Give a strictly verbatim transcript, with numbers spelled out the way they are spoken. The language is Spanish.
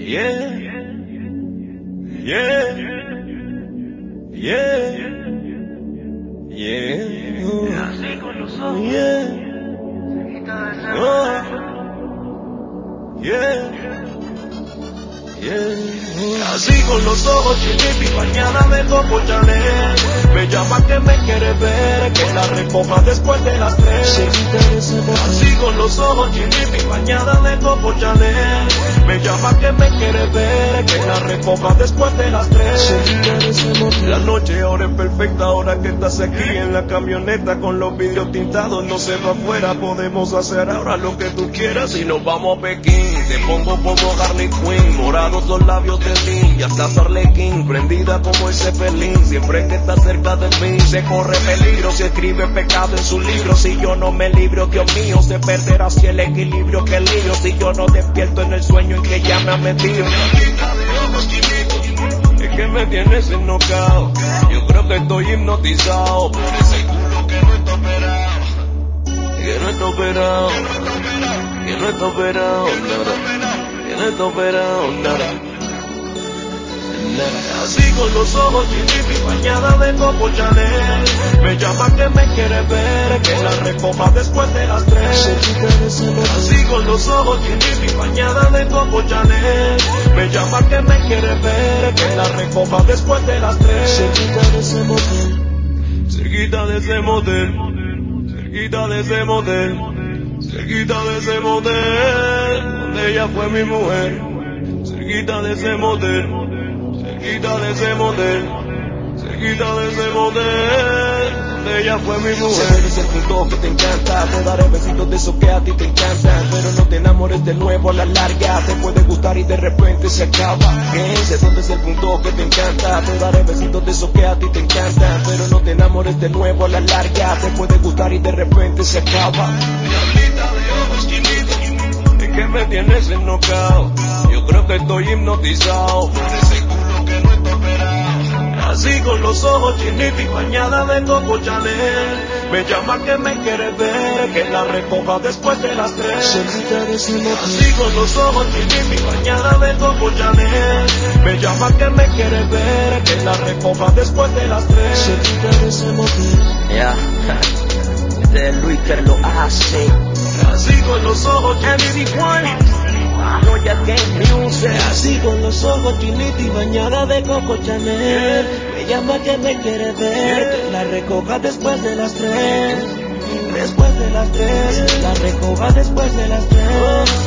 Yeah, yeah, yeah, yeah, Así con los ojos, yeah, oh, yeah, yeah. Así con los ojos chinitos y bañada de Coco Chanel. Me llama que me quiere ver, que la recoja después de las tres. Así con los ojos chinitos y bañada de Coco Chanel. Me llama que me quiere ver, que la recoja después de las tres. La noche ahora es perfecta, ahora que estás aquí en la camioneta con los vidrios tintados. No se va afuera, podemos hacer ahora lo que tú quieras y nos vamos a Pekín. Te pongo como Harley Quinn, morados los labios de mí, ya estás Arlequín, prendida como el Zeppelin. Siempre que estás cerca de mí se corre peligro, si escribe pecado en su libro. Si yo no me libro, Dios mío, se perderá así el equilibrio que lío. Si yo no despierto en el sueño en que ya me ha metido. Es que me tienes en knockout, yo creo que estoy hipnotizado por ese culo que no está operado, que no está operado, que no está operado, nada, que no está operado, nada. Así con los ojos chinitos y bañada de Coco Chanel. Me llama que me quiere ver, que la recoja después de las tres. Así con los ojos chinitos y bañada de Coco Chanel. Me llama que me quiere ver, que la recoja después de las tres. Cerquita de ese motel, cerquita de ese motel, cerquita de ese motel, cerquita de ese motel, donde ella fue mi mujer. Cerquita de ese motel, cerquita de ese motel, cerquita de ese motel, donde ella fue mi mujer. Sé que es el punto que te encanta, te daré besitos de esos que a ti te encantan, pero no te enamores de nuevo a la larga, te puede gustar y de repente se acaba. ¿Qué? Sé dónde es el punto que te encanta, te daré besitos de esos que a ti te encantan, pero no te enamores de nuevo a la larga, te puede gustar y de repente se acaba. Diablita de ojos chinitos, es que me tienes en knockout, yo creo que estoy hipnotizado por ese culo que no está operado. Así con los ojos chinitos y bañada de Coco Chanel. Me llama que me quiere ver, que la recoja después de las tres. Así con los ojos chinitos y bañada de Coco Chanel. Me llama que me quiere ver, que la recoja después de las tres. ya, este es Luis que lo hace. Así con los ojos chinitos Royal Game Music. Así con los ojos chinitos y bañada de Coco Chanel. Me llama que me quiere ver, que la recoja después de las tres. Después de las tres, la recoja después de las tres.